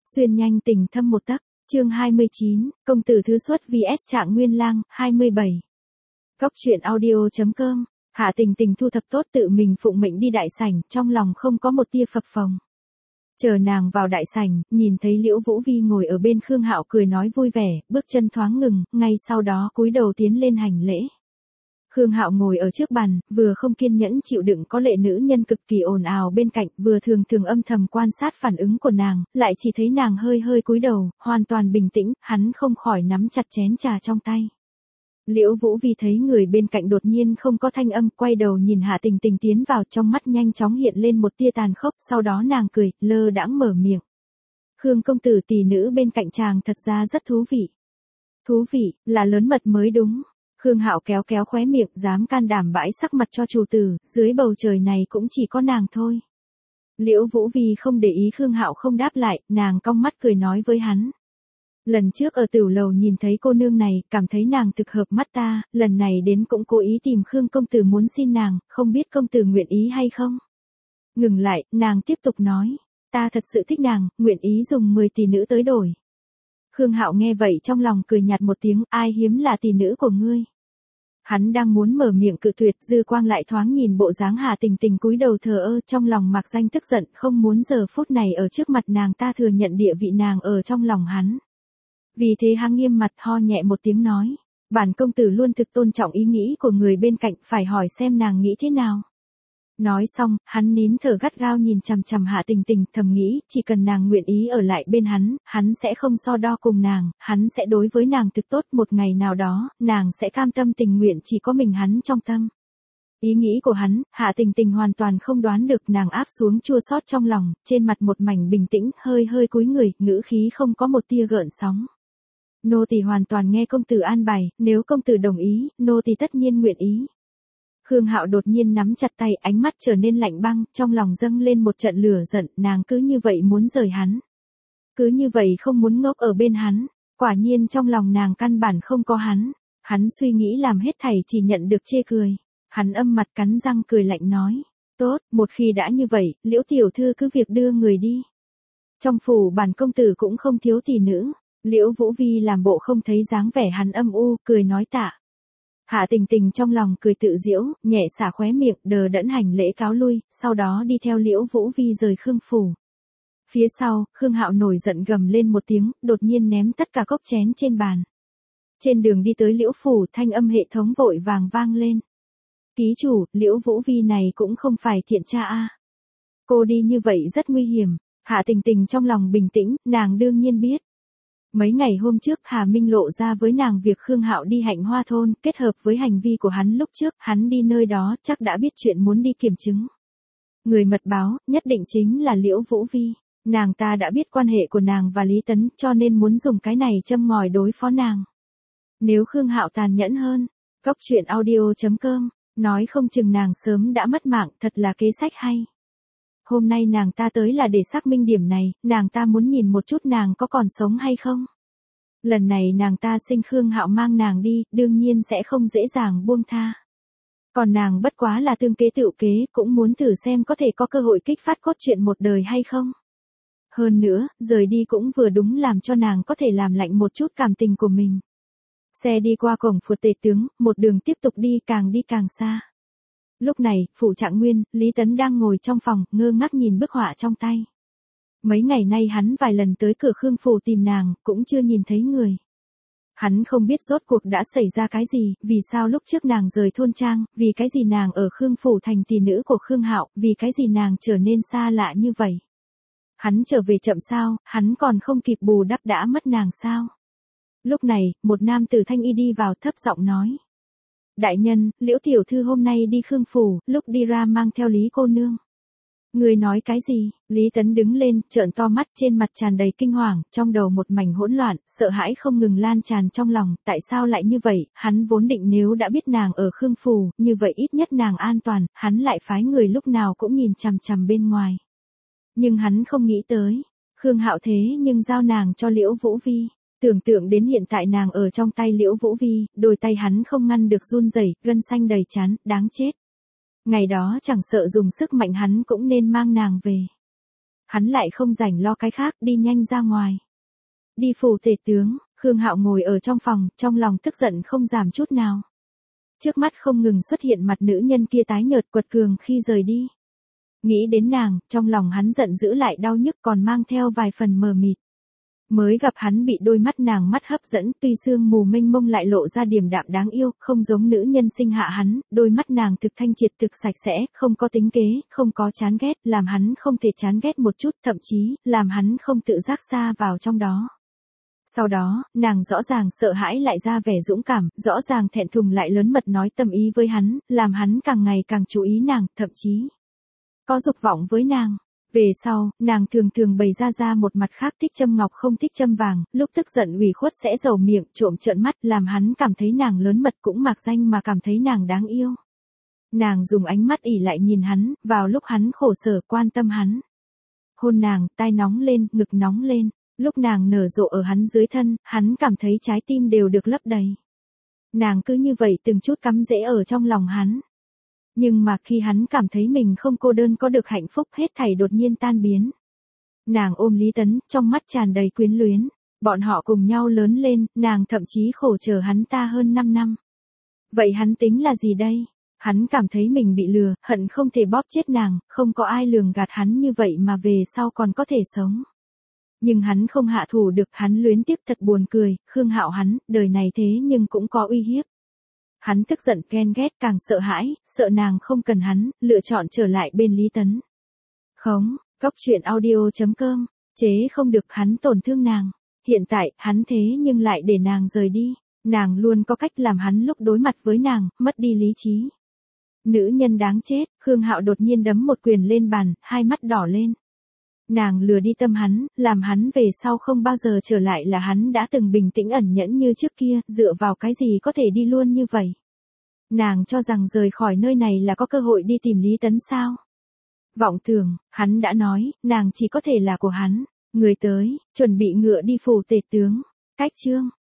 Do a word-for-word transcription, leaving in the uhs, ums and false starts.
Xuyên nhanh tình thâm một tấc, chương hai mươi chín, công tử thứ xuất vs Trạng Nguyên Lang, hai mươi bảy. Góc truyện audio.com, Hạ Tình Tình thu thập tốt tự mình phụng mệnh đi đại sảnh, trong lòng không có một tia phập phồng. Chờ nàng vào đại sảnh, nhìn thấy Liễu Vũ Vi ngồi ở bên Khương Hạo cười nói vui vẻ, bước chân thoáng ngừng, ngay sau đó cúi đầu tiến lên hành lễ. Khương Hạo ngồi ở trước bàn, vừa không kiên nhẫn chịu đựng có lệ nữ nhân cực kỳ ồn ào bên cạnh, vừa thường thường âm thầm quan sát phản ứng của nàng, lại chỉ thấy nàng hơi hơi cúi đầu, hoàn toàn bình tĩnh, hắn không khỏi nắm chặt chén trà trong tay. Liễu Vũ Vi thấy người bên cạnh đột nhiên không có thanh âm, quay đầu nhìn Hạ Tình Tình tiến vào, trong mắt nhanh chóng hiện lên một tia tàn khốc, sau đó nàng cười, lơ đãng mở miệng. Khương công tử tỷ nữ bên cạnh chàng thật ra rất thú vị. Thú vị, là lớn mật mới đúng. Khương Hạo kéo kéo khóe miệng, dám can đảm bãi sắc mặt cho chủ tử, dưới bầu trời này cũng chỉ có nàng thôi. Liễu Vũ Vi không để ý Khương Hạo không đáp lại, nàng cong mắt cười nói với hắn. Lần trước ở tửu lầu nhìn thấy cô nương này, cảm thấy nàng thực hợp mắt ta, lần này đến cũng cố ý tìm Khương công tử muốn xin nàng, không biết công tử nguyện ý hay không. Ngừng lại, nàng tiếp tục nói, ta thật sự thích nàng, nguyện ý dùng mười tỷ nữ tới đổi. Khương Hạo nghe vậy trong lòng cười nhạt một tiếng, ai hiếm là tỷ nữ của ngươi. Hắn đang muốn mở miệng cự tuyệt, dư quang lại thoáng nhìn bộ dáng Hạ Tình Tình cúi đầu thờ ơ, trong lòng mạc danh tức giận, không muốn giờ phút này ở trước mặt nàng ta thừa nhận địa vị nàng ở trong lòng hắn. Vì thế hắn nghiêm mặt ho nhẹ một tiếng nói, bản công tử luôn thực tôn trọng ý nghĩ của người bên cạnh, phải hỏi xem nàng nghĩ thế nào. Nói xong, hắn nín thở gắt gao nhìn chằm chằm Hạ Tình Tình, thầm nghĩ, chỉ cần nàng nguyện ý ở lại bên hắn, hắn sẽ không so đo cùng nàng, hắn sẽ đối với nàng thực tốt, một ngày nào đó, nàng sẽ cam tâm tình nguyện chỉ có mình hắn trong tâm. Ý nghĩ của hắn, Hạ Tình Tình hoàn toàn không đoán được, nàng áp xuống chua xót trong lòng, trên mặt một mảnh bình tĩnh, hơi hơi cúi người, ngữ khí không có một tia gợn sóng. Nô tỳ hoàn toàn nghe công tử an bài, nếu công tử đồng ý, nô tỳ tất nhiên nguyện ý. Khương Hạo đột nhiên nắm chặt tay, ánh mắt trở nên lạnh băng, trong lòng dâng lên một trận lửa giận, nàng cứ như vậy muốn rời hắn. Cứ như vậy không muốn ngốc ở bên hắn, quả nhiên trong lòng nàng căn bản không có hắn. Hắn suy nghĩ làm hết thảy chỉ nhận được chê cười. Hắn âm mặt cắn răng cười lạnh nói, tốt, một khi đã như vậy, Liễu tiểu thư cứ việc đưa người đi. Trong phủ bản công tử cũng không thiếu tỷ nữ. Liễu Vũ Vi làm bộ không thấy dáng vẻ hắn âm u, cười nói tạ. Hạ Tình Tình trong lòng cười tự giễu, nhẹ xả khóe miệng, đờ đẫn hành lễ cáo lui, sau đó đi theo Liễu Vũ Vi rời Khương phủ. Phía sau, Khương Hạo nổi giận gầm lên một tiếng, đột nhiên ném tất cả cốc chén trên bàn. Trên đường đi tới Liễu phủ, thanh âm hệ thống vội vàng vang lên. Ký chủ, Liễu Vũ Vi này cũng không phải thiện tra a. Cô đi như vậy rất nguy hiểm. Hạ Tình Tình trong lòng bình tĩnh, nàng đương nhiên biết. Mấy ngày hôm trước Hà Minh lộ ra với nàng việc Khương Hạo đi Hạnh Hoa thôn, kết hợp với hành vi của hắn lúc trước, hắn đi nơi đó chắc đã biết chuyện muốn đi kiểm chứng. Người mật báo, nhất định chính là Liễu Vũ Vi, nàng ta đã biết quan hệ của nàng và Lý Tấn, cho nên muốn dùng cái này châm ngòi đối phó nàng. Nếu Khương Hạo tàn nhẫn hơn, góc truyện audio.com, nói không chừng nàng sớm đã mất mạng, thật là kế sách hay. Hôm nay nàng ta tới là để xác minh điểm này, nàng ta muốn nhìn một chút nàng có còn sống hay không. Lần này nàng ta sinh Khương Hạo mang nàng đi, đương nhiên sẽ không dễ dàng buông tha. Còn nàng bất quá là tương kế tựu kế, cũng muốn thử xem có thể có cơ hội kích phát cốt truyện một đời hay không. Hơn nữa, rời đi cũng vừa đúng làm cho nàng có thể làm lạnh một chút cảm tình của mình. Xe đi qua cổng phủ tể tướng, một đường tiếp tục đi, càng đi càng xa. Lúc này, phủ Trạng Nguyên, Lý Tấn đang ngồi trong phòng, ngơ ngác nhìn bức họa trong tay. Mấy ngày nay hắn vài lần tới cửa Khương phủ tìm nàng, cũng chưa nhìn thấy người. Hắn không biết rốt cuộc đã xảy ra cái gì, vì sao lúc trước nàng rời thôn trang, vì cái gì nàng ở Khương phủ thành tỷ nữ của Khương Hạo, vì cái gì nàng trở nên xa lạ như vậy. Hắn trở về chậm sao, hắn còn không kịp bù đắp đã mất nàng sao. Lúc này, một nam tử thanh y đi vào thấp giọng nói. Đại nhân, Liễu tiểu thư hôm nay đi Khương phủ, lúc đi ra mang theo Lý cô nương. Người nói cái gì? Lý Tấn đứng lên, trợn to mắt, trên mặt tràn đầy kinh hoàng, trong đầu một mảnh hỗn loạn, sợ hãi không ngừng lan tràn trong lòng, tại sao lại như vậy? Hắn vốn định nếu đã biết nàng ở Khương phủ, như vậy ít nhất nàng an toàn, hắn lại phái người lúc nào cũng nhìn chằm chằm bên ngoài. Nhưng hắn không nghĩ tới, Khương Hạo thế nhưng giao nàng cho Liễu Vũ Vi. Tưởng tượng đến hiện tại nàng ở trong tay Liễu Vũ Vi, đôi tay hắn không ngăn được run rẩy, gân xanh đầy trán, đáng chết. Ngày đó chẳng sợ dùng sức mạnh hắn cũng nên mang nàng về. Hắn lại không rảnh lo cái khác, đi nhanh ra ngoài. Đi phủ tể tướng, Khương Hạo ngồi ở trong phòng, trong lòng tức giận không giảm chút nào. Trước mắt không ngừng xuất hiện mặt nữ nhân kia tái nhợt quật cường khi rời đi. Nghĩ đến nàng, trong lòng hắn giận dữ lại đau nhức còn mang theo vài phần mờ mịt. Mới gặp hắn bị đôi mắt nàng mắt hấp dẫn, tuy sương mù mênh mông lại lộ ra điềm đạm đáng yêu, không giống nữ nhân sinh hạ hắn, đôi mắt nàng thực thanh triệt thực sạch sẽ, không có tính kế, không có chán ghét, làm hắn không thể chán ghét một chút, thậm chí, làm hắn không tự giác xa vào trong đó. Sau đó, nàng rõ ràng sợ hãi lại ra vẻ dũng cảm, rõ ràng thẹn thùng lại lớn mật nói tâm ý với hắn, làm hắn càng ngày càng chú ý nàng, thậm chí có dục vọng với nàng. Về sau, nàng thường thường bày ra ra một mặt khác thích châm ngọc không thích châm vàng, lúc tức giận ủy khuất sẽ dầu miệng trộm trợn mắt làm hắn cảm thấy nàng lớn mật cũng mạc danh mà cảm thấy nàng đáng yêu. Nàng dùng ánh mắt ỉ lại nhìn hắn, vào lúc hắn khổ sở quan tâm hắn. Hôn nàng, tai nóng lên, ngực nóng lên, lúc nàng nở rộ ở hắn dưới thân, hắn cảm thấy trái tim đều được lấp đầy. Nàng cứ như vậy từng chút cắm rễ ở trong lòng hắn. Nhưng mà khi hắn cảm thấy mình không cô đơn có được hạnh phúc hết thảy đột nhiên tan biến. Nàng ôm Lý Tấn, trong mắt tràn đầy quyến luyến. Bọn họ cùng nhau lớn lên, nàng thậm chí khổ chờ hắn ta hơn năm năm. Vậy hắn tính là gì đây? Hắn cảm thấy mình bị lừa, hận không thể bóp chết nàng, không có ai lường gạt hắn như vậy mà về sau còn có thể sống. Nhưng hắn không hạ thủ được, hắn luyến tiếc thật buồn cười, Khương Hạo hắn, đời này thế nhưng cũng có uy hiếp. Hắn tức giận ghen ghét càng sợ hãi, sợ nàng không cần hắn, lựa chọn trở lại bên Lý Tấn. Khống, Góc Chuyện Audio chấm com, chế không được hắn tổn thương nàng. Hiện tại, hắn thế nhưng lại để nàng rời đi. Nàng luôn có cách làm hắn lúc đối mặt với nàng, mất đi lý trí. Nữ nhân đáng chết, Khương Hạo đột nhiên đấm một quyền lên bàn, hai mắt đỏ lên. Nàng lừa đi tâm hắn, làm hắn về sau không bao giờ trở lại là hắn đã từng bình tĩnh ẩn nhẫn như trước kia, dựa vào cái gì có thể đi luôn như vậy. Nàng cho rằng rời khỏi nơi này là có cơ hội đi tìm Lý Tấn sao. Vọng tưởng, hắn đã nói, nàng chỉ có thể là của hắn. Người tới, chuẩn bị ngựa đi phủ tể tướng. Cách chương